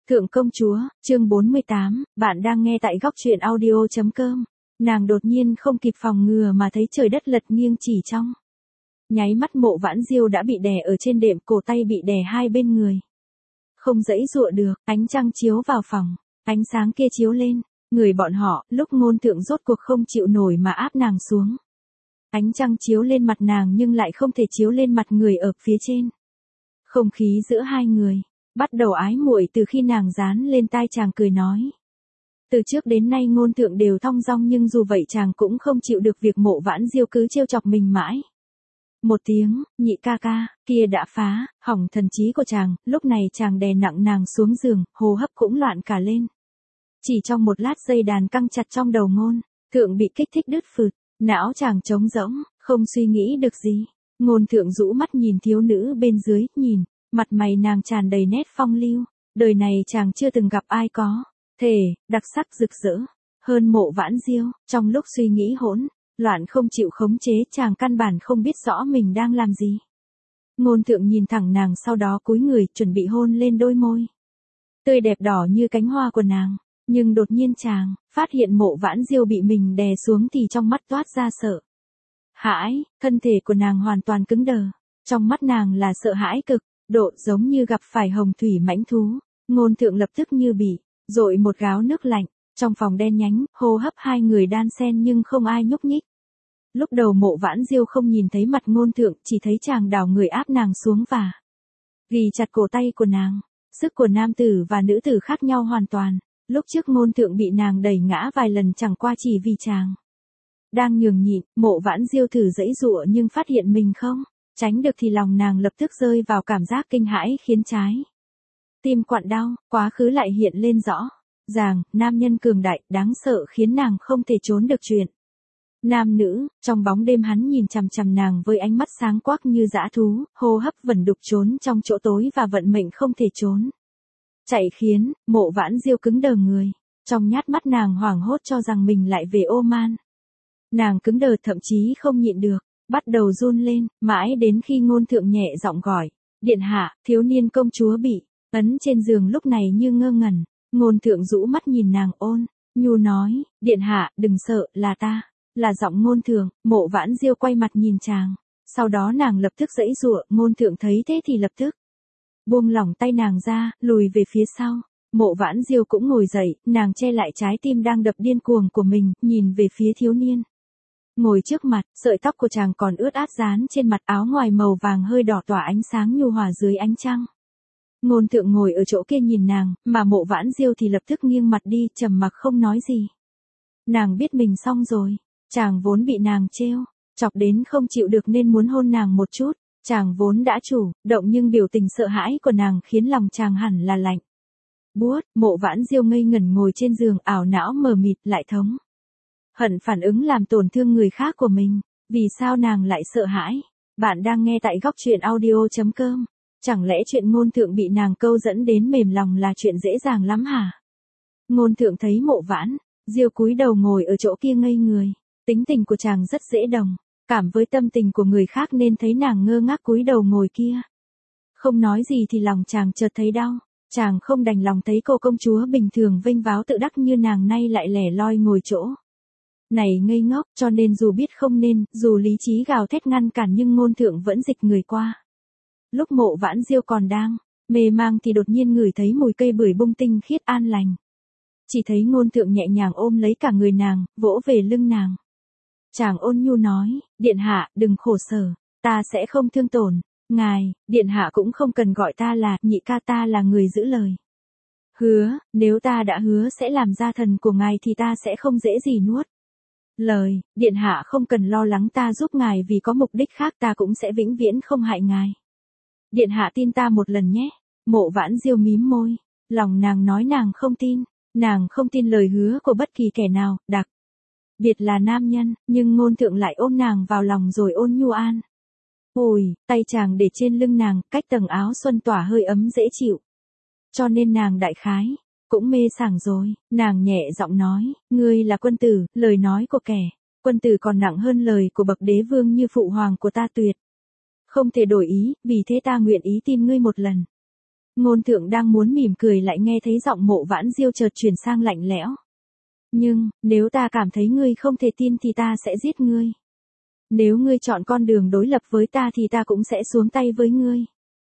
Thượng công chúa, chương 48, bạn đang nghe tại góc truyện audio.com. Nàng đột nhiên không kịp phòng ngừa mà thấy trời đất lật nghiêng chỉ trong nháy mắt. Mộ Vãn Diêu đã bị đè ở trên đệm, cổ tay bị đè hai bên người. Không giãy giụa được, ánh trăng chiếu vào phòng, ánh sáng kia chiếu lên người bọn họ, lúc Ngôn Thượng rốt cuộc không chịu nổi mà áp nàng xuống. Ánh trăng chiếu lên mặt nàng nhưng lại không thể chiếu lên mặt người ở phía trên. Không khí giữa hai người bắt đầu ái muội từ khi nàng dán lên tai chàng cười nói. Từ trước đến nay Ngôn Thượng đều thong dong, nhưng dù vậy chàng cũng không chịu được việc Mộ Vãn Diêu cứ trêu chọc mình mãi. Một tiếng, nhị ca ca, kia đã phá hỏng thần trí của chàng. Lúc này chàng đè nặng nàng xuống giường, hô hấp cũng loạn cả lên. Chỉ trong một lát dây đàn căng chặt trong đầu Ngôn Thượng bị kích thích đứt phượt, não chàng trống rỗng, không suy nghĩ được gì. Ngôn Thượng rũ mắt nhìn thiếu nữ bên dưới, nhìn mặt mày nàng tràn đầy nét phong lưu, đời này chàng chưa từng gặp ai có thể đặc sắc rực rỡ hơn Mộ Vãn Diêu. Trong lúc suy nghĩ hỗn loạn không chịu khống chế, chàng căn bản không biết rõ mình đang làm gì. Ngôn Thượng nhìn thẳng nàng, sau đó cúi người chuẩn bị hôn lên đôi môi tươi đẹp đỏ như cánh hoa của nàng, nhưng đột nhiên chàng phát hiện Mộ Vãn Diêu bị mình đè xuống thì trong mắt toát ra sợ hãi, thân thể của nàng hoàn toàn cứng đờ, trong mắt nàng là sợ hãi cực độ, giống như gặp phải hồng thủy mãnh thú. Ngôn Thượng lập tức như bị dội một gáo nước lạnh. Trong phòng đen nhánh, hô hấp hai người đan xen nhưng không ai nhúc nhích. Lúc đầu Mộ Vãn Diêu không nhìn thấy mặt Ngôn Thượng, chỉ thấy chàng đảo người áp nàng xuống và ghi chặt cổ tay của nàng. Sức của nam tử và nữ tử khác nhau hoàn toàn. Lúc trước Ngôn Thượng bị nàng đẩy ngã vài lần chẳng qua chỉ vì chàng đang nhường nhịn. Mộ Vãn Diêu thử giãy giụa nhưng phát hiện mình không tránh được thì lòng nàng lập tức rơi vào cảm giác kinh hãi, khiến trái tim quặn đau. Quá khứ lại hiện lên rõ ràng, nam nhân cường đại, đáng sợ, khiến nàng không thể trốn được chuyện nam nữ. Trong bóng đêm hắn nhìn chằm chằm nàng với ánh mắt sáng quắc như dã thú, hô hấp vẩn đục trốn trong chỗ tối và vận mệnh không thể trốn chạy khiến Mộ Vãn Diêu cứng đờ người. Trong nhát mắt nàng hoảng hốt cho rằng mình lại về ô man. Nàng cứng đờ, thậm chí không nhịn được bắt đầu run lên, mãi đến khi Ngôn Thượng nhẹ giọng gọi, điện hạ. Thiếu niên công chúa bị ấn trên giường lúc này như ngơ ngẩn. Ngôn Thượng rũ mắt nhìn nàng ôn nhu nói, điện hạ đừng sợ, là ta. Là giọng Ngôn Thượng. Mộ Vãn Diêu quay mặt nhìn chàng, sau đó nàng lập tức giãy giụa. Ngôn Thượng thấy thế thì lập tức buông lỏng tay nàng ra, lùi về phía sau. Mộ Vãn Diêu cũng ngồi dậy, nàng che lại trái tim đang đập điên cuồng của mình, nhìn về phía thiếu niên ngồi trước mặt. Sợi tóc của chàng còn ướt át dán trên mặt, áo ngoài màu vàng hơi đỏ tỏa ánh sáng nhu hòa dưới ánh trăng. Ngôn Thượng ngồi ở chỗ kia nhìn nàng, mà Mộ Vãn Diêu thì lập tức nghiêng mặt đi, trầm mặc không nói gì. Nàng biết mình xong rồi. Chàng vốn bị nàng trêu chọc đến không chịu được nên muốn hôn nàng một chút. Chàng vốn đã chủ động nhưng biểu tình sợ hãi của nàng khiến lòng chàng hẳn là lạnh buốt. Mộ Vãn Diêu ngây ngẩn ngồi trên giường, ảo não mờ mịt, lại thống hận phản ứng làm tổn thương người khác của mình. Vì sao nàng lại sợ hãi? Bạn đang nghe tại góc truyện audio.com. Chẳng lẽ chuyện Ngôn Thượng bị nàng câu dẫn đến mềm lòng là chuyện dễ dàng lắm hả? Ngôn Thượng thấy Mộ Vãn Diêu cúi đầu ngồi ở chỗ kia ngây người. Tính tình của chàng rất dễ đồng cảm với tâm tình của người khác, nên thấy nàng ngơ ngác cúi đầu ngồi kia không nói gì thì lòng chàng chợt thấy đau. Chàng không đành lòng thấy cô công chúa bình thường vênh váo tự đắc như nàng nay lại lẻ loi ngồi chỗ này ngây ngốc, cho nên dù biết không nên, dù lý trí gào thét ngăn cản, nhưng Ngôn Thượng vẫn dịch người qua. Lúc Mộ Vãn Diêu còn đang mê mang thì đột nhiên ngửi thấy mùi cây bưởi bung tinh khiết an lành. Chỉ thấy Ngôn Thượng nhẹ nhàng ôm lấy cả người nàng, vỗ về lưng nàng. Chàng ôn nhu nói, điện hạ đừng khổ sở, ta sẽ không thương tổn ngài. Điện hạ cũng không cần gọi ta là nhị ca, ta là người giữ lời hứa. Nếu ta đã hứa sẽ làm gia thần của ngài thì ta sẽ không dễ gì nuốt lời. Điện hạ không cần lo lắng, ta giúp ngài vì có mục đích khác, ta cũng sẽ vĩnh viễn không hại ngài. Điện hạ tin ta một lần nhé. Mộ Vãn Diêu mím môi, lòng nàng nói nàng không tin. Nàng không tin lời hứa của bất kỳ kẻ nào, đặc biệt là nam nhân, nhưng Ngôn Thượng lại ôm nàng vào lòng rồi ôn nhu an ủi. Tay chàng để trên lưng nàng, cách tầng áo xuân tỏa hơi ấm dễ chịu, cho nên nàng đại khái cũng mê sảng rồi. Nàng nhẹ giọng nói, ngươi là quân tử, lời nói của kẻ quân tử còn nặng hơn lời của bậc đế vương như phụ hoàng của ta, tuyệt không thể đổi ý, vì thế ta nguyện ý tin ngươi một lần. Ngôn Thượng đang muốn mỉm cười lại nghe thấy giọng Mộ Vãn Diêu chợt chuyển sang lạnh lẽo. Nhưng, nếu ta cảm thấy ngươi không thể tin thì ta sẽ giết ngươi. Nếu ngươi chọn con đường đối lập với ta thì ta cũng sẽ xuống tay với ngươi.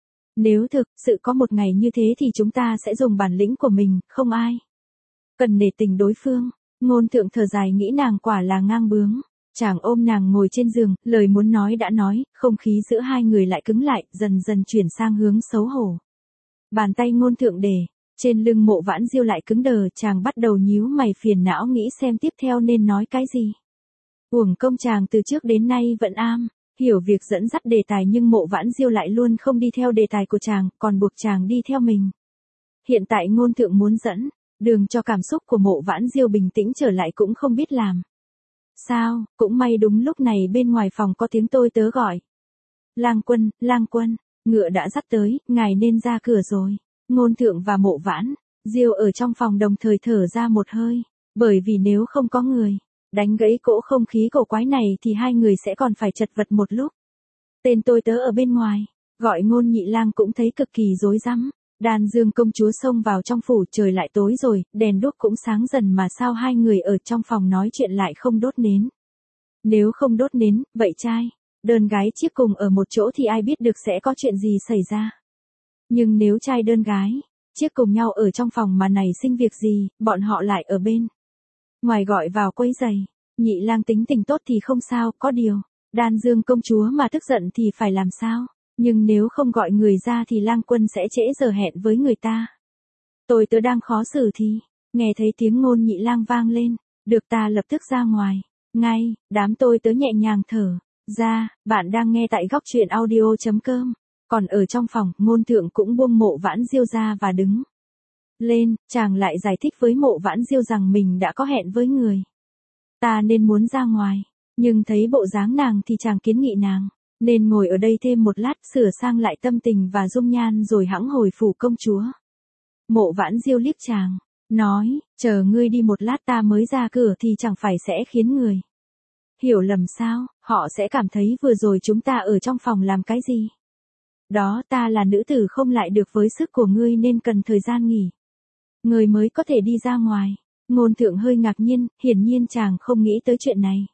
Nếu thực sự có một ngày như thế thì chúng ta sẽ dùng bản lĩnh của mình, không ai cần nể tình đối phương. Ngôn Thượng thở dài nghĩ nàng quả là ngang bướng. Chàng ôm nàng ngồi trên giường, lời muốn nói đã nói, không khí giữa hai người lại cứng lại, dần dần chuyển sang hướng xấu hổ. Bàn tay Ngôn Thượng để trên lưng Mộ Vãn Diêu lại cứng đờ, chàng bắt đầu nhíu mày phiền não nghĩ xem tiếp theo nên nói cái gì. Uổng công chàng từ trước đến nay vẫn hiểu việc dẫn dắt đề tài nhưng Mộ Vãn Diêu lại luôn không đi theo đề tài của chàng, còn buộc chàng đi theo mình. Hiện tại Ngôn Thượng muốn dẫn đường cho cảm xúc của Mộ Vãn Diêu bình tĩnh trở lại cũng không biết làm sao, cũng may đúng lúc này bên ngoài phòng có tiếng tôi tớ gọi. Lang quân, ngựa đã dắt tới, ngài nên ra cửa rồi. Ngôn Thượng và Mộ Vãn Diêu ở trong phòng đồng thời thở ra một hơi, bởi vì nếu không có người đánh gãy cỗ không khí cổ quái này thì hai người sẽ còn phải chật vật một lúc. Tên tôi tớ ở bên ngoài gọi Ngôn Nhị Lang cũng thấy cực kỳ rối rắm. Đan Dương công chúa xông vào trong phủ, trời lại tối rồi, đèn đuốc cũng sáng dần mà sao hai người ở trong phòng nói chuyện lại không đốt nến. Nếu không đốt nến, vậy trai đơn gái chiếc cùng ở một chỗ thì ai biết được sẽ có chuyện gì xảy ra. Nhưng nếu trai đơn gái chiếc cùng nhau ở trong phòng mà nảy sinh việc gì, bọn họ lại ở bên ngoài gọi vào quấy rầy. Nhị Lang tính tình tốt thì không sao, có điều Đan Dương công chúa mà tức giận thì phải làm sao? Nhưng nếu không gọi người ra thì Lang quân sẽ trễ giờ hẹn với người ta. Tôi tớ đang khó xử thì nghe thấy tiếng Ngôn Nhị Lang vang lên, được ta lập tức ra ngoài. Ngay, đám tôi tớ nhẹ nhàng thở ra. Bạn đang nghe tại góc truyện audio.com. Còn ở trong phòng, Ngôn Thượng cũng buông Mộ Vãn Diêu ra và đứng lên, chàng lại giải thích với Mộ Vãn Diêu rằng mình đã có hẹn với người ta nên muốn ra ngoài, nhưng thấy bộ dáng nàng thì chàng kiến nghị nàng nên ngồi ở đây thêm một lát, sửa sang lại tâm tình và dung nhan rồi hẵng hồi phủ công chúa. Mộ Vãn Diêu liếc chàng, nói, chờ ngươi đi một lát ta mới ra cửa thì chẳng phải sẽ khiến người hiểu lầm sao, họ sẽ cảm thấy vừa rồi chúng ta ở trong phòng làm cái gì. Đó, ta là nữ tử không lại được với sức của ngươi nên cần thời gian nghỉ ngươi mới có thể đi ra ngoài. Ngôn Thượng hơi ngạc nhiên, hiển nhiên chàng không nghĩ tới chuyện này.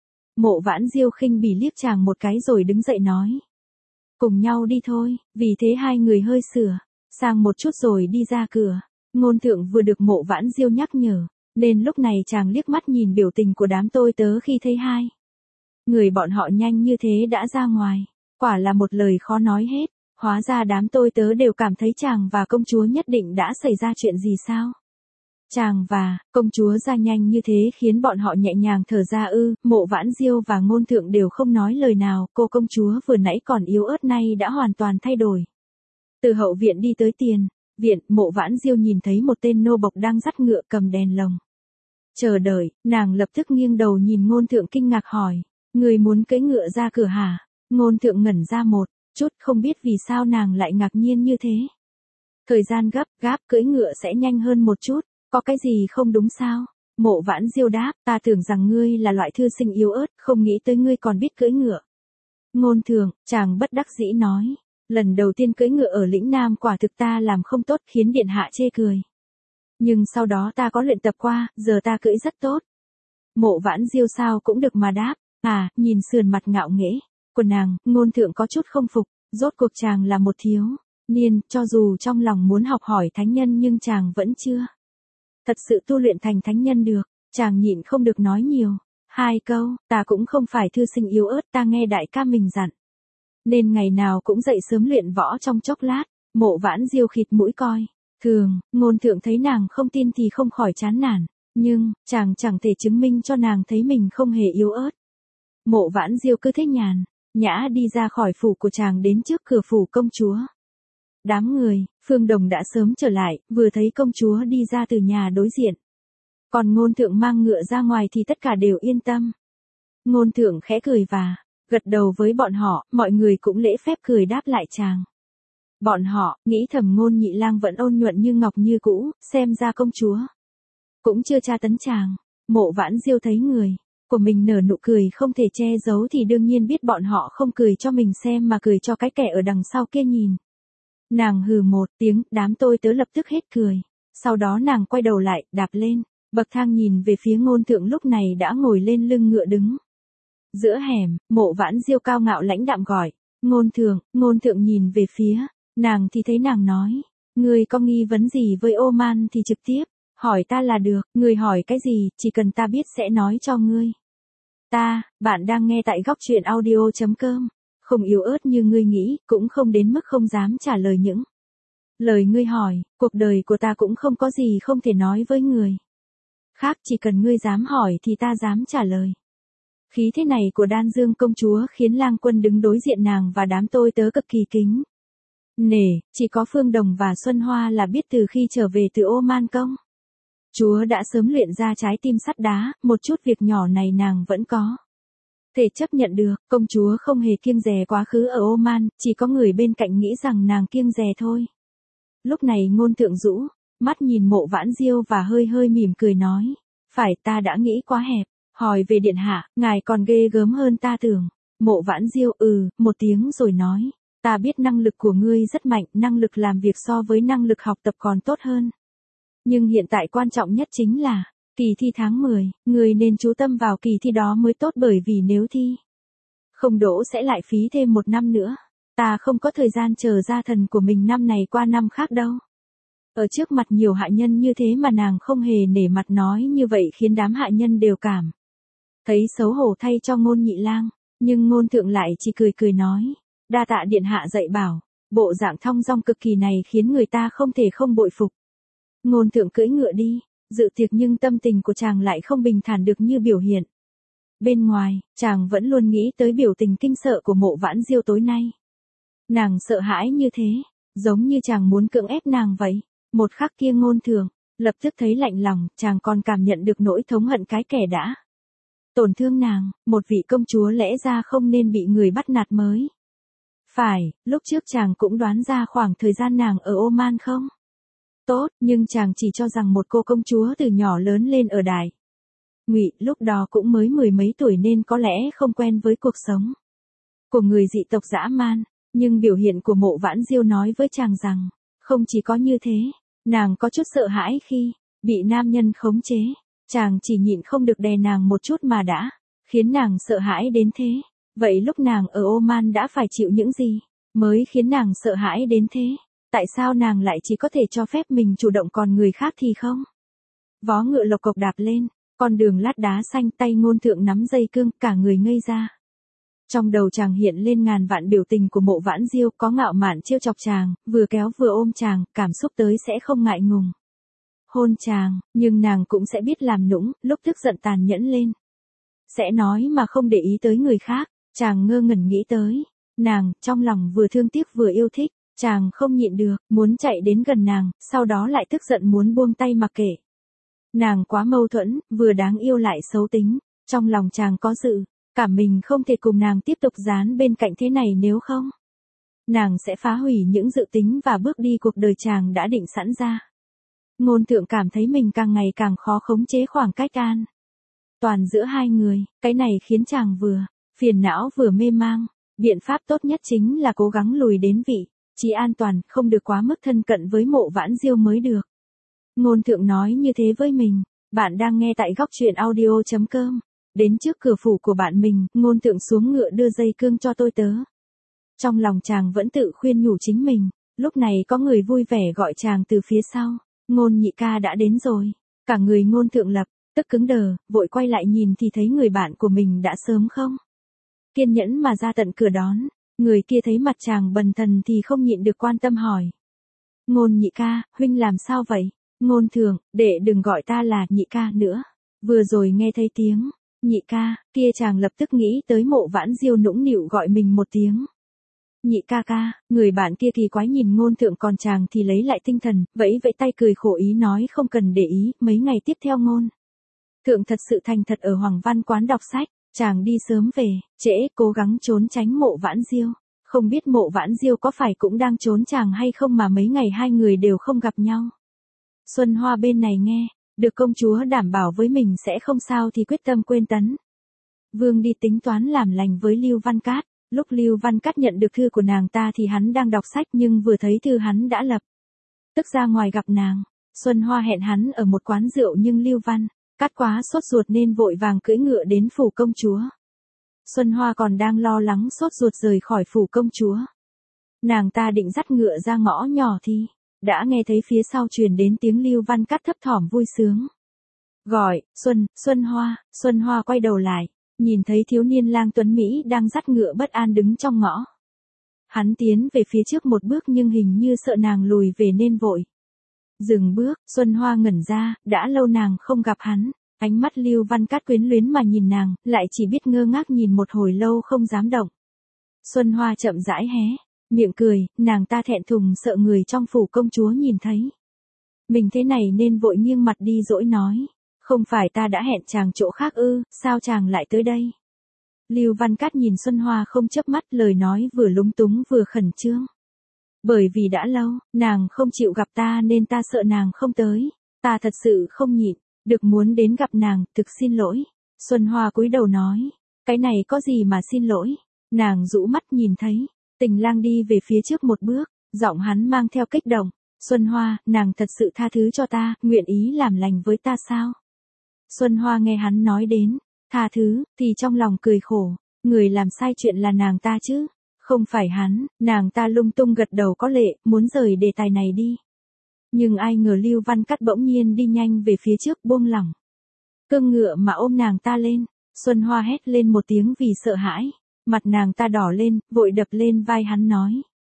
Mộ Vãn Diêu khinh bỉ liếc chàng một cái rồi đứng dậy nói. Cùng nhau đi thôi, vì thế hai người hơi sửa sang một chút rồi đi ra cửa. Ngôn Thượng vừa được Mộ Vãn Diêu nhắc nhở, nên lúc này chàng liếc mắt nhìn biểu tình của đám tôi tớ khi thấy hai người bọn họ nhanh như thế đã ra ngoài. Quả là một lời khó nói hết, hóa ra đám tôi tớ đều cảm thấy chàng và công chúa nhất định đã xảy ra chuyện gì sao. Chàng và công chúa ra nhanh như thế khiến bọn họ nhẹ nhàng thở ra Mộ Vãn Diêu và Ngôn Thượng đều không nói lời nào, cô công chúa vừa nãy còn yếu ớt nay đã hoàn toàn thay đổi. Từ hậu viện đi tới tiền viện, Mộ Vãn Diêu nhìn thấy một tên nô bộc đang dắt ngựa cầm đèn lồng chờ đợi, nàng lập tức nghiêng đầu nhìn Ngôn Thượng kinh ngạc hỏi, người muốn cưỡi ngựa ra cửa hả? Ngôn Thượng ngẩn ra một chút, không biết vì sao nàng lại ngạc nhiên như thế. Thời gian gấp cưỡi ngựa sẽ nhanh hơn một chút. Có cái gì không đúng sao? Mộ Vãn Diêu đáp, ta tưởng rằng ngươi là loại thư sinh yếu ớt, không nghĩ tới ngươi còn biết cưỡi ngựa. Ngôn Thượng, chàng bất đắc dĩ nói, lần đầu tiên cưỡi ngựa ở lĩnh Nam quả thực ta làm không tốt khiến điện hạ chê cười. Nhưng sau đó ta có luyện tập qua, giờ ta cưỡi rất tốt. Mộ Vãn Diêu sao cũng được mà đáp, nhìn sườn mặt ngạo nghễ của nàng, Ngôn Thượng có chút không phục, rốt cuộc chàng là một thiếu niên, cho dù trong lòng muốn học hỏi thánh nhân nhưng chàng vẫn chưa thật sự tu luyện thành thánh nhân được. Chàng nhịn không được nói nhiều hai câu, ta cũng không phải thư sinh yếu ớt, ta nghe đại ca mình dặn nên ngày nào cũng dậy sớm luyện võ trong chốc lát. Mộ Vãn Diêu khịt mũi coi thường. Ngôn Thượng thấy nàng không tin thì không khỏi chán nản, nhưng chàng chẳng thể chứng minh cho nàng thấy mình không hề yếu ớt. Mộ Vãn Diêu cứ thế nhàn nhã đi ra khỏi phủ của chàng đến trước cửa phủ công chúa. Đám người Phương Đồng đã sớm trở lại, vừa thấy công chúa đi ra từ nhà đối diện, còn Ngôn Thượng mang ngựa ra ngoài thì tất cả đều yên tâm. Ngôn Thượng khẽ cười và gật đầu với bọn họ, mọi người cũng lễ phép cười đáp lại chàng. Bọn họ nghĩ thầm Ngôn Nhị Lang vẫn ôn nhuận như ngọc như cũ, xem ra công chúa cũng chưa tra tấn chàng. Mộ Vãn Diêu thấy người của mình nở nụ cười không thể che giấu thì đương nhiên biết bọn họ không cười cho mình xem mà cười cho cái kẻ ở đằng sau kia nhìn. Nàng hừ một tiếng, đám tôi tớ lập tức hết cười. Sau đó nàng quay đầu lại, đạp lên bậc thang nhìn về phía Ngôn Thượng lúc này đã ngồi lên lưng ngựa đứng. Giữa hẻm, Mộ Vãn Diêu cao ngạo lãnh đạm gọi, Ngôn Thượng nhìn về phía, nàng thì thấy nàng nói, ngươi có nghi vấn gì với Oman thì trực tiếp, hỏi ta là được, ngươi hỏi cái gì, chỉ cần ta biết sẽ nói cho ngươi. Bạn đang nghe tại góc truyện audio.com, không yếu ớt như ngươi nghĩ, cũng không đến mức không dám trả lời những lời ngươi hỏi, cuộc đời của ta cũng không có gì không thể nói với người khác, chỉ cần ngươi dám hỏi thì ta dám trả lời. Khí thế này của Đan Dương công chúa khiến Lang Quân đứng đối diện nàng và đám tôi tớ cực kỳ kính nể, chỉ có Phương Đồng và Xuân Hoa là biết từ khi trở về từ Oman công chúa đã sớm luyện ra trái tim sắt đá, một chút việc nhỏ này nàng vẫn có thể chấp nhận được. Công chúa không hề kiêng dè quá khứ ở Oman, chỉ có người bên cạnh nghĩ rằng nàng kiêng dè thôi. Lúc này Ngôn Thượng rũ mắt nhìn Mộ Vãn Diêu và hơi hơi mỉm cười nói, phải, ta đã nghĩ quá hẹp, hỏi về điện hạ, ngài còn ghê gớm hơn ta tưởng. Mộ Vãn Diêu một tiếng rồi nói, ta biết năng lực của ngươi rất mạnh, năng lực làm việc so với năng lực học tập còn tốt hơn. Nhưng hiện tại quan trọng nhất chính là kỳ thi tháng 10, ngươi nên chú tâm vào kỳ thi đó mới tốt, bởi vì nếu thi không đỗ sẽ lại phí thêm 1 năm nữa. Ta không có thời gian chờ gia thần của mình năm này qua năm khác đâu. Ở trước mặt nhiều hạ nhân như thế mà nàng không hề nể mặt nói như vậy khiến đám hạ nhân đều cảm thấy xấu hổ thay cho Ngôn Nhị Lang, nhưng Ngôn Thượng lại chỉ cười cười nói, đa tạ điện hạ dạy bảo, bộ dạng thong dong cực kỳ này khiến người ta không thể không bội phục. Ngôn Thượng cưỡi ngựa đi, dự tiệc nhưng tâm tình của chàng lại không bình thản được như biểu hiện bên ngoài, chàng vẫn luôn nghĩ tới biểu tình kinh sợ của Mộ Vãn Diêu tối nay. Nàng sợ hãi như thế, giống như chàng muốn cưỡng ép nàng vậy. Một khắc kia Ngôn Thượng lập tức thấy lạnh lòng, chàng còn cảm nhận được nỗi thống hận cái kẻ đã tổn thương nàng, một vị công chúa lẽ ra không nên bị người bắt nạt mới phải, lúc trước chàng cũng đoán ra khoảng thời gian nàng ở Oman không tốt, nhưng chàng chỉ cho rằng một cô công chúa từ nhỏ lớn lên ở Đại Ngụy, lúc đó cũng mới 10 mấy tuổi nên có lẽ không quen với cuộc sống của người dị tộc dã man, nhưng biểu hiện của Mộ Vãn Diêu nói với chàng rằng, không chỉ có như thế, nàng có chút sợ hãi khi bị nam nhân khống chế, chàng chỉ nhịn không được đè nàng một chút mà đã khiến nàng sợ hãi đến thế. Vậy lúc nàng ở Oman đã phải chịu những gì mới khiến nàng sợ hãi đến thế? Tại sao nàng lại chỉ có thể cho phép mình chủ động còn người khác thì không? Vó ngựa lộc cộc đạp lên con đường lát đá xanh, tay Ngôn Thượng nắm dây cương, cả người ngây ra. Trong đầu chàng hiện lên ngàn vạn biểu tình của Mộ Vãn Diêu, có ngạo mạn trêu chọc chàng, vừa kéo vừa ôm chàng, cảm xúc tới sẽ không ngại ngùng hôn chàng, nhưng nàng cũng sẽ biết làm nũng, lúc tức giận tàn nhẫn lên sẽ nói mà không để ý tới người khác. Chàng ngơ ngẩn nghĩ tới nàng, trong lòng vừa thương tiếc vừa yêu thích, chàng không nhịn được, muốn chạy đến gần nàng, sau đó lại tức giận muốn buông tay mặc kệ. Nàng quá mâu thuẫn, vừa đáng yêu lại xấu tính, trong lòng chàng có dự cảm mình không thể cùng nàng tiếp tục dán bên cạnh thế này, nếu không nàng sẽ phá hủy những dự tính và bước đi cuộc đời chàng đã định sẵn ra. Ngôn Thượng cảm thấy mình càng ngày càng khó khống chế khoảng cách an toàn giữa hai người, cái này khiến chàng vừa phiền não vừa mê mang. Biện pháp tốt nhất chính là cố gắng lùi đến vị trí an toàn, không được quá mức thân cận với Mộ Vãn Diêu mới được. Ngôn Thượng nói như thế với mình. Bạn đang nghe tại góc truyện audio.com. Đến trước cửa phủ của bạn mình, Ngôn Thượng xuống ngựa đưa dây cương cho tôi tớ. Trong lòng chàng vẫn tự khuyên nhủ chính mình, lúc này có người vui vẻ gọi chàng từ phía sau, Ngôn nhị ca đã đến rồi. Cả người Ngôn Thượng lập tức cứng đờ, vội quay lại nhìn thì thấy người bạn của mình đã sớm không kiên nhẫn mà ra tận cửa đón. Người kia thấy mặt chàng bần thần thì không nhịn được quan tâm hỏi, Ngôn nhị ca, huynh làm sao vậy? Ngôn Thượng, đệ đừng gọi ta là nhị ca nữa. Vừa rồi nghe thấy tiếng nhị ca kia, chàng lập tức nghĩ tới Mộ Vãn Diêu nũng nịu gọi mình một tiếng nhị ca ca. Người bạn kia kỳ quái nhìn Ngôn Thượng, còn chàng thì lấy lại tinh thần, vẫy vẫy tay cười khổ ý nói không cần để ý. Mấy ngày tiếp theo Ngôn Thượng thật sự thành thật ở Hoàng Văn quán đọc sách, chàng đi sớm về trễ, cố gắng trốn tránh Mộ Vãn Diêu. Không biết Mộ Vãn Diêu có phải cũng đang trốn chàng hay không mà mấy ngày hai người đều không gặp nhau. Xuân Hoa bên này nghe được công chúa đảm bảo với mình sẽ không sao thì quyết tâm quên Tấn Vương đi tính toán làm lành với Lưu Văn Cát. Lúc Lưu Văn Cát nhận được thư của nàng ta thì hắn đang đọc sách nhưng vừa thấy thư hắn đã lập tức ra ngoài gặp nàng. Xuân Hoa hẹn hắn ở một quán rượu nhưng Lưu Văn Cát quá sốt ruột nên vội vàng cưỡi ngựa đến phủ công chúa. Xuân Hoa còn đang lo lắng sốt ruột rời khỏi phủ công chúa. Nàng ta định dắt ngựa ra ngõ nhỏ thì đã nghe thấy phía sau truyền đến tiếng Lưu Văn Cát thấp thỏm vui sướng. Gọi, Xuân Hoa quay đầu lại, nhìn thấy thiếu niên lang tuấn Mỹ đang dắt ngựa bất an đứng trong ngõ. Hắn tiến về phía trước một bước nhưng hình như sợ nàng lùi về nên vội dừng bước. Xuân Hoa ngẩn ra, đã lâu nàng không gặp hắn. Ánh mắt Lưu Văn Cát quyến luyến mà nhìn nàng, lại chỉ biết ngơ ngác nhìn một hồi lâu không dám động. Xuân Hoa chậm rãi hé miệng cười, nàng ta thẹn thùng sợ người trong phủ công chúa nhìn thấy mình thế này nên vội nghiêng mặt đi dỗi nói. Không phải ta đã hẹn chàng chỗ khác ư, sao chàng lại tới đây? Lưu Văn Cát nhìn Xuân Hoa không chớp mắt, lời nói vừa lúng túng vừa khẩn trương. Bởi vì đã lâu, nàng không chịu gặp ta nên ta sợ nàng không tới. Ta thật sự không nhịn được muốn đến gặp nàng, thực xin lỗi. Xuân Hoa cúi đầu nói. Cái này có gì mà xin lỗi? Nàng rũ mắt nhìn thấy Tình Lang đi về phía trước một bước, giọng hắn mang theo kích động. Xuân Hoa, nàng thật sự tha thứ cho ta, nguyện ý làm lành với ta sao? Xuân Hoa nghe hắn nói đến tha thứ, thì trong lòng cười khổ. Người làm sai chuyện là nàng ta chứ, không phải hắn. Nàng ta lung tung gật đầu có lệ, muốn rời đề tài này đi. Nhưng ai ngờ Lưu Văn Cát bỗng nhiên đi nhanh về phía trước, buông lỏng cương ngựa mà ôm nàng ta lên. Xuân Hoa hét lên một tiếng vì sợ hãi. Mặt nàng ta đỏ lên, vội đập lên vai hắn nói.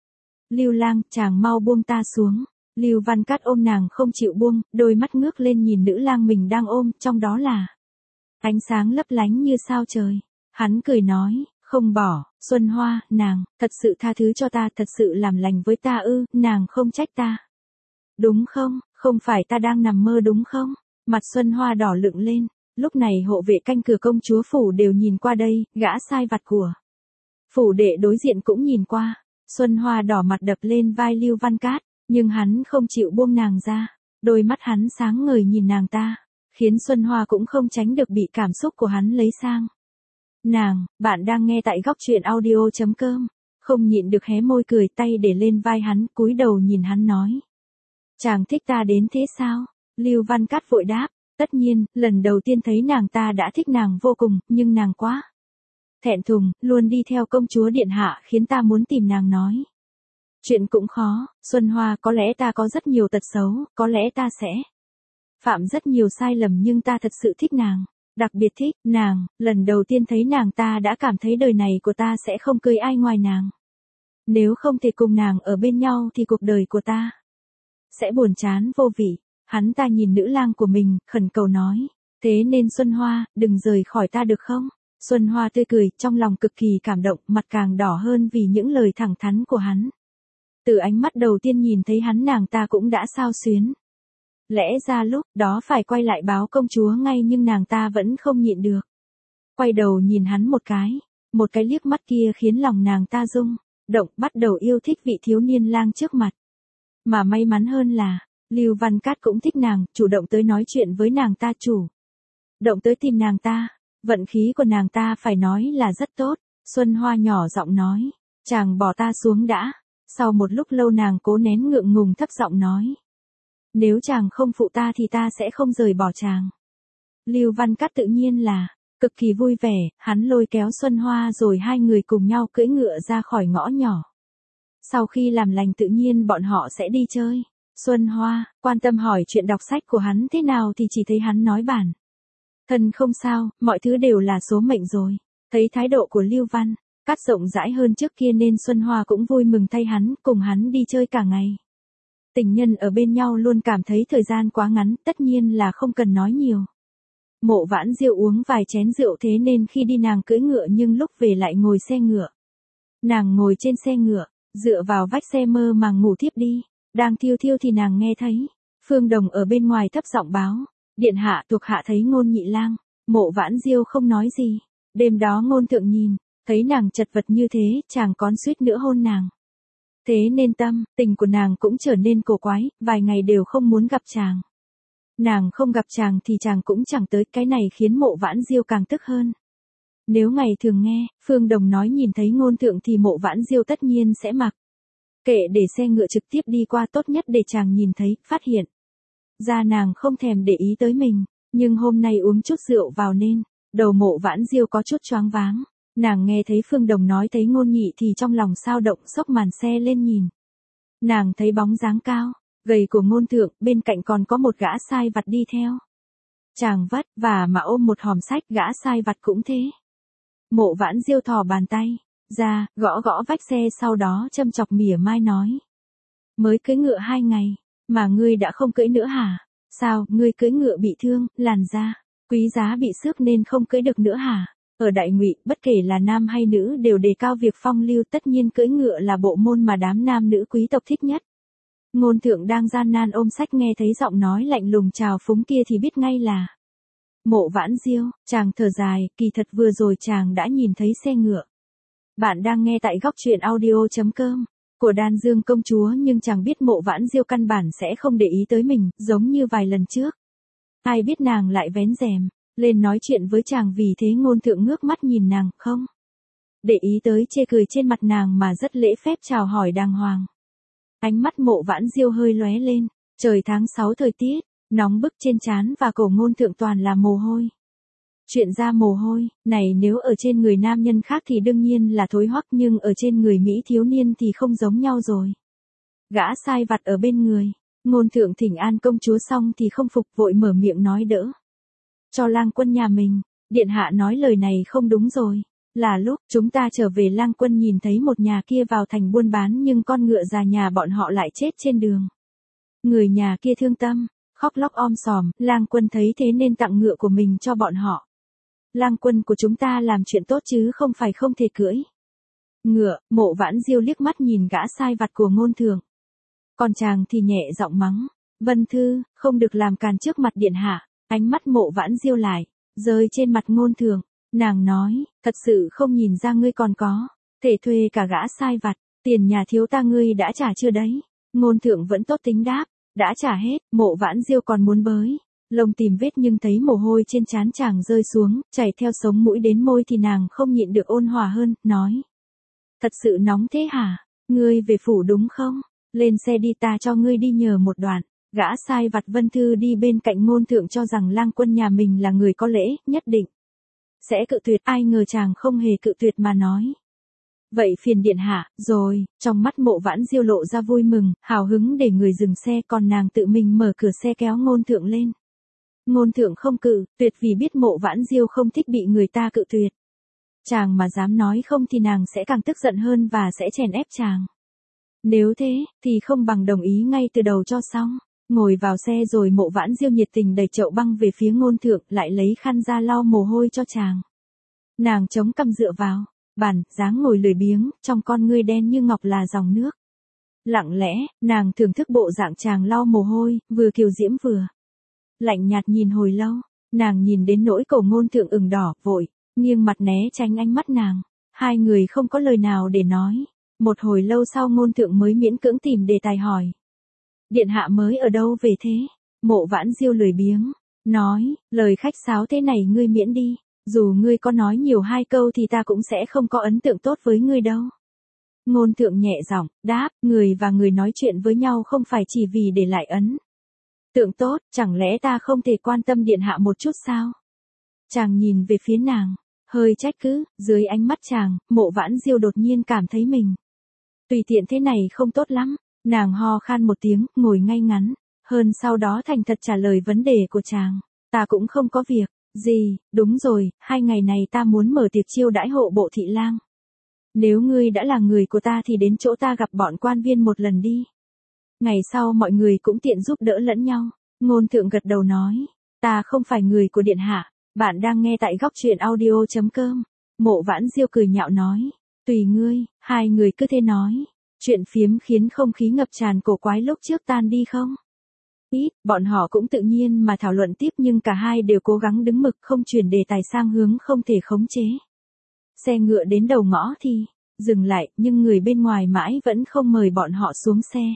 Lưu Lang, chàng mau buông ta xuống. Lưu Văn Cát ôm nàng không chịu buông, đôi mắt ngước lên nhìn nữ lang mình đang ôm, trong đó là ánh sáng lấp lánh như sao trời. Hắn cười nói, không bỏ. Xuân Hoa, nàng thật sự tha thứ cho ta, thật sự làm lành với ta ư? Nàng không trách ta đúng không? Không phải ta đang nằm mơ đúng không? Mặt Xuân Hoa đỏ lựng lên. Lúc này hộ vệ canh cửa công chúa phủ đều nhìn qua đây, gã sai vặt của phủ đệ đối diện cũng nhìn qua. Xuân Hoa đỏ mặt đập lên vai Lưu Văn Cát, nhưng hắn không chịu buông nàng ra. Đôi mắt hắn sáng ngời nhìn nàng ta, khiến Xuân Hoa cũng không tránh được bị cảm xúc của hắn lấy sang. Nàng, bạn đang nghe tại góc truyện audio.com. Không nhịn được hé môi cười, tay để lên vai hắn, cúi đầu nhìn hắn nói. Chàng thích ta đến thế sao? Lưu Văn Cát vội đáp. Tất nhiên, lần đầu tiên thấy nàng ta đã thích nàng vô cùng, nhưng nàng quá thẹn thùng, luôn đi theo công chúa điện hạ khiến ta muốn tìm nàng nói. Chuyện cũng khó, Xuân Hoa, có lẽ ta có rất nhiều tật xấu, có lẽ ta sẽ phạm rất nhiều sai lầm nhưng ta thật sự thích nàng. Đặc biệt thích nàng, lần đầu tiên thấy nàng ta đã cảm thấy đời này của ta sẽ không cưới ai ngoài nàng. Nếu không thể cùng nàng ở bên nhau thì cuộc đời của ta sẽ buồn chán vô vị. Hắn ta nhìn nữ lang của mình, khẩn cầu nói. Thế nên Xuân Hoa, đừng rời khỏi ta được không? Xuân Hoa tươi cười, trong lòng cực kỳ cảm động, mặt càng đỏ hơn vì những lời thẳng thắn của hắn. Từ ánh mắt đầu tiên nhìn thấy hắn nàng ta cũng đã xao xuyến. Lẽ ra lúc đó phải quay lại báo công chúa ngay nhưng nàng ta vẫn không nhịn được. Quay đầu nhìn hắn một cái liếc mắt kia khiến lòng nàng ta rung động, bắt đầu yêu thích vị thiếu niên lang trước mặt. Mà may mắn hơn là, Lưu Văn Cát cũng thích nàng, chủ động tới nói chuyện với nàng ta, chủ động tới tìm nàng ta. Vận khí của nàng ta phải nói là rất tốt. Xuân Hoa nhỏ giọng nói, chàng bỏ ta xuống đã. Sau một lúc lâu nàng cố nén ngượng ngùng thấp giọng nói. Nếu chàng không phụ ta thì ta sẽ không rời bỏ chàng. Lưu Văn Cát tự nhiên là cực kỳ vui vẻ, hắn lôi kéo Xuân Hoa rồi hai người cùng nhau cưỡi ngựa ra khỏi ngõ nhỏ. Sau khi làm lành tự nhiên bọn họ sẽ đi chơi. Xuân Hoa quan tâm hỏi chuyện đọc sách của hắn thế nào thì chỉ thấy hắn nói bản thân không sao, mọi thứ đều là số mệnh rồi. Thấy thái độ của Lưu Văn Cát rộng rãi hơn trước kia nên Xuân Hoa cũng vui mừng thay hắn, cùng hắn đi chơi cả ngày. Tình nhân ở bên nhau luôn cảm thấy thời gian quá ngắn, tất nhiên là không cần nói nhiều. Mộ Vãn Diêu uống vài chén rượu thế nên khi đi nàng cưỡi ngựa nhưng lúc về lại ngồi xe ngựa. Nàng ngồi trên xe ngựa, dựa vào vách xe mơ màng ngủ thiếp đi. Đang thiêu thiêu thì nàng nghe thấy Phương Đồng ở bên ngoài thấp giọng báo. Điện hạ, thuộc hạ thấy Ngôn Nhị Lang. Mộ Vãn Diêu không nói gì. Đêm đó Ngôn Thượng nhìn thấy nàng chật vật như thế, chàng còn suýt nữa hôn nàng. Thế nên tâm tình của nàng cũng trở nên cổ quái, vài ngày đều không muốn gặp chàng. Nàng không gặp chàng thì chàng cũng chẳng tới, cái này khiến Mộ Vãn Diêu càng tức hơn. Nếu ngày thường nghe, Phương Đồng nói nhìn thấy Ngôn Thượng thì Mộ Vãn Diêu tất nhiên sẽ mặc kệ để xe ngựa trực tiếp đi qua, tốt nhất để chàng nhìn thấy, phát hiện ra nàng không thèm để ý tới mình. Nhưng hôm nay uống chút rượu vào nên đầu Mộ Vãn Diêu có chút choáng váng. Nàng nghe thấy Phương Đồng nói thấy Ngôn Nhị thì trong lòng sao động, xốc màn xe lên nhìn. Nàng thấy bóng dáng cao, gầy của Ngôn Thượng, bên cạnh còn có một gã sai vặt đi theo. Chàng vất vả mà ôm một hòm sách, gã sai vặt cũng thế. Mộ Vãn Diêu thò bàn tay ra, gõ gõ vách xe, sau đó châm chọc mỉa mai nói. Mới cưỡi ngựa 2 ngày, mà ngươi đã không cưỡi nữa hả? Sao, ngươi cưỡi ngựa bị thương, làn da quý giá bị xước nên không cưỡi được nữa hả? Ở Đại Ngụy, bất kể là nam hay nữ đều đề cao việc phong lưu, tất nhiên cưỡi ngựa là bộ môn mà đám nam nữ quý tộc thích nhất. Ngôn Thượng đang gian nan ôm sách, nghe thấy giọng nói lạnh lùng trào phúng kia thì biết ngay là Mộ Vãn Diêu. Chàng thở dài, kỳ thật vừa rồi chàng đã nhìn thấy xe ngựa. Bạn đang nghe tại góc truyện audio.com của Đan Dương công chúa, nhưng chàng biết Mộ Vãn Diêu căn bản sẽ không để ý tới mình, giống như vài lần trước. Ai biết nàng lại vén rèm lên nói chuyện với chàng, vì thế Ngôn Thượng ngước mắt nhìn nàng, không để ý tới chê cười trên mặt nàng mà rất lễ phép chào hỏi đàng hoàng. Ánh mắt Mộ Vãn Diêu hơi lóe lên, trời tháng 6 thời tiết nóng bức, trên trán và cổ Ngôn Thượng toàn là mồ hôi. Chuyện ra mồ hôi này nếu ở trên người nam nhân khác thì đương nhiên là thối hoắc, nhưng ở trên người Mỹ thiếu niên thì không giống nhau rồi. Gã sai vặt ở bên người Ngôn Thượng thỉnh an công chúa xong thì không phục, vội mở miệng nói đỡ cho lang quân nhà mình. Điện hạ nói lời này không đúng rồi. Là lúc chúng ta trở về, lang quân nhìn thấy một nhà kia vào thành buôn bán, nhưng con ngựa già nhà bọn họ lại chết trên đường. Người nhà kia thương tâm, khóc lóc om sòm, lang quân thấy thế nên tặng ngựa của mình cho bọn họ. Lang quân của chúng ta làm chuyện tốt chứ không phải không thể cưỡi ngựa. Mộ Vãn Diêu liếc mắt nhìn gã sai vặt của Ngôn Thượng. Còn chàng thì nhẹ giọng mắng, Vân Thư, không được làm càn trước mặt điện hạ. Ánh mắt Mộ Vãn Diêu lại rơi trên mặt Ngôn Thượng. Nàng nói, thật sự không nhìn ra ngươi còn có thể thuê cả gã sai vặt, tiền nhà thiếu ta ngươi đã trả chưa đấy? Ngôn Thượng vẫn tốt tính đáp, đã trả hết. Mộ Vãn Diêu còn muốn bới lông tìm vết, nhưng thấy mồ hôi trên trán chàng rơi xuống, chảy theo sống mũi đến môi thì nàng không nhịn được ôn hòa hơn, nói. Thật sự nóng thế hả? Ngươi về phủ đúng không? Lên xe đi, ta cho ngươi đi nhờ một đoạn. Gã sai vặt Vân Thư đi bên cạnh Ngôn Thượng cho rằng lang quân nhà mình là người có lễ, nhất định sẽ cự tuyệt, ai ngờ chàng không hề cự tuyệt mà nói. Vậy phiền điện hạ, rồi. Trong mắt Mộ Vãn Diêu lộ ra vui mừng, hào hứng để người dừng xe, còn nàng tự mình mở cửa xe kéo Ngôn Thượng lên. Ngôn Thượng không cự tuyệt vì biết Mộ Vãn Diêu không thích bị người ta cự tuyệt. Chàng mà dám nói không thì nàng sẽ càng tức giận hơn và sẽ chèn ép chàng. Nếu thế, thì không bằng đồng ý ngay từ đầu cho xong. Ngồi vào xe rồi Mộ Vãn Diêu nhiệt tình đẩy chậu băng về phía Ngôn Thượng, lại lấy khăn ra lau mồ hôi cho chàng. Nàng chống cằm dựa vào bàn, dáng ngồi lười biếng, trong con ngươi đen như ngọc là dòng nước. Lặng lẽ, nàng thưởng thức bộ dạng chàng lau mồ hôi, vừa kiều diễm vừa lạnh nhạt nhìn hồi lâu. Nàng nhìn đến nỗi cổ Ngôn Thượng ửng đỏ, vội nghiêng mặt né tránh ánh mắt nàng. Hai người không có lời nào để nói. Một hồi lâu sau Ngôn Thượng mới miễn cưỡng tìm đề tài hỏi. Điện hạ mới ở đâu về thế? Mộ Vãn Diêu lười biếng nói, lời khách sáo thế này ngươi miễn đi. Dù ngươi có nói nhiều 2 câu thì ta cũng sẽ không có ấn tượng tốt với ngươi đâu. Ngôn Thượng nhẹ giọng đáp, người và người nói chuyện với nhau không phải chỉ vì để lại ấn tượng tốt, chẳng lẽ ta không thể quan tâm điện hạ một chút sao? Chàng nhìn về phía nàng, hơi trách cứ. Dưới ánh mắt chàng, Mộ Vãn Diêu đột nhiên cảm thấy mình tùy tiện thế này không tốt lắm. Nàng ho khan một tiếng, ngồi ngay ngắn hơn, sau đó thành thật trả lời vấn đề của chàng. Ta cũng không có việc gì. Đúng rồi, 2 ngày này ta muốn mở tiệc chiêu đãi hộ bộ thị lang. Nếu ngươi đã là người của ta thì đến chỗ ta gặp bọn quan viên một lần đi. Ngày sau mọi người cũng tiện giúp đỡ lẫn nhau. Ngôn Thượng gật đầu nói, ta không phải người của điện hạ. Bạn đang nghe tại góc truyện audio.com. Mộ Vãn Diêu cười nhạo nói, tùy ngươi. Hai người cứ thế nói chuyện phiếm khiến không khí ngập tràn cổ quái lúc trước tan đi không ít. Bọn họ cũng tự nhiên mà thảo luận tiếp, nhưng cả hai đều cố gắng đứng mực không chuyển đề tài sang hướng không thể khống chế. Xe ngựa đến đầu ngõ thì dừng lại, nhưng người bên ngoài mãi vẫn không mời bọn họ xuống xe.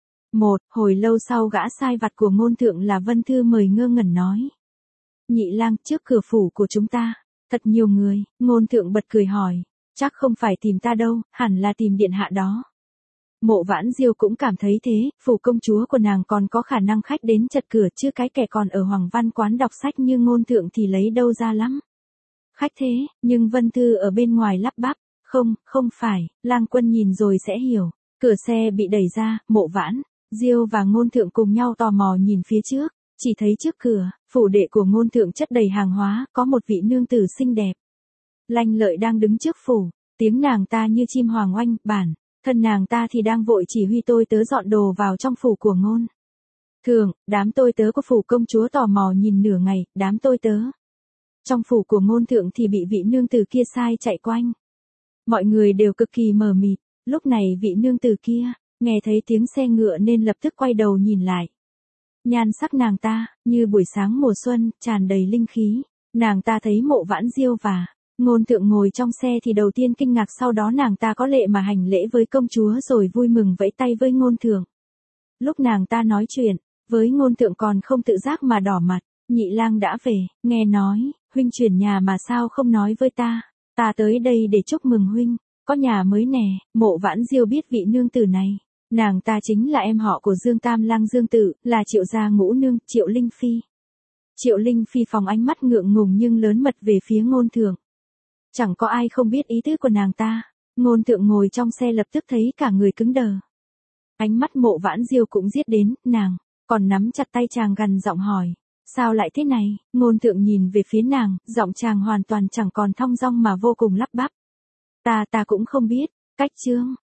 Một hồi lâu sau gã sai vặt của Ngôn Thượng là Vân Thư mời ngơ ngẩn nói. Nhị lang, trước cửa phủ của chúng ta Thật nhiều người, Ngôn Thượng bật cười hỏi. Chắc không phải tìm ta đâu, hẳn là tìm điện hạ đó. Mộ Vãn Diêu cũng cảm thấy thế, phủ công chúa của nàng còn có khả năng khách đến chật cửa chứ cái kẻ còn ở Hoàng Văn Quán đọc sách như Ngôn Thượng thì lấy đâu ra lắm. Khách thế, nhưng Vân Thư ở bên ngoài lắp bắp. Không, không phải, Lang Quân nhìn rồi sẽ hiểu. Cửa xe bị đẩy ra, Mộ Vãn Diêu và Ngôn Thượng cùng nhau tò mò nhìn phía trước. Chỉ thấy trước cửa, phủ đệ của Ngôn Thượng chất đầy hàng hóa, có một vị nương tử xinh đẹp. Lanh Lợi đang đứng trước phủ, tiếng nàng ta như chim hoàng oanh, bản thân nàng ta thì đang vội chỉ huy tôi tớ dọn đồ vào trong phủ của Ngôn Thượng. Đám tôi tớ của phủ công chúa tò mò nhìn nửa ngày, đám tôi tớ trong phủ của Ngôn Thượng thì bị vị nương tử kia sai chạy quanh. Mọi người đều cực kỳ mờ mịt, lúc này vị nương tử kia nghe thấy tiếng xe ngựa nên lập tức quay đầu nhìn lại. Nhan sắc nàng ta, như buổi sáng mùa xuân, tràn đầy linh khí. Nàng ta thấy Mộ Vãn Diêu và Ngôn Thượng ngồi trong xe thì đầu tiên kinh ngạc, sau đó nàng ta có lệ mà hành lễ với công chúa rồi vui mừng vẫy tay với Ngôn Thượng. Lúc nàng ta nói chuyện với Ngôn Thượng còn không tự giác mà đỏ mặt. Nhị lang đã về, nghe nói, huynh chuyển nhà mà sao không nói với ta. Ta tới đây để chúc mừng huynh, có nhà mới nè. Mộ Vãn Diêu biết vị nương tử này. Nàng ta chính là em họ của Dương Tam Lang Dương Tử, là Triệu gia ngũ nương, Triệu Linh Phi. Triệu Linh Phi phóng ánh mắt ngượng ngùng nhưng lớn mật về phía Ngôn Thượng. Chẳng có ai không biết ý tứ của nàng ta. Ngôn Thượng ngồi trong xe lập tức thấy cả người cứng đờ. Ánh mắt Mộ Vãn Diêu cũng giết đến, nàng còn nắm chặt tay chàng gằn giọng hỏi. Sao lại thế này? Ngôn Thượng nhìn về phía nàng, giọng chàng hoàn toàn chẳng còn thong dong mà vô cùng lắp bắp. Ta cũng không biết. Cách chương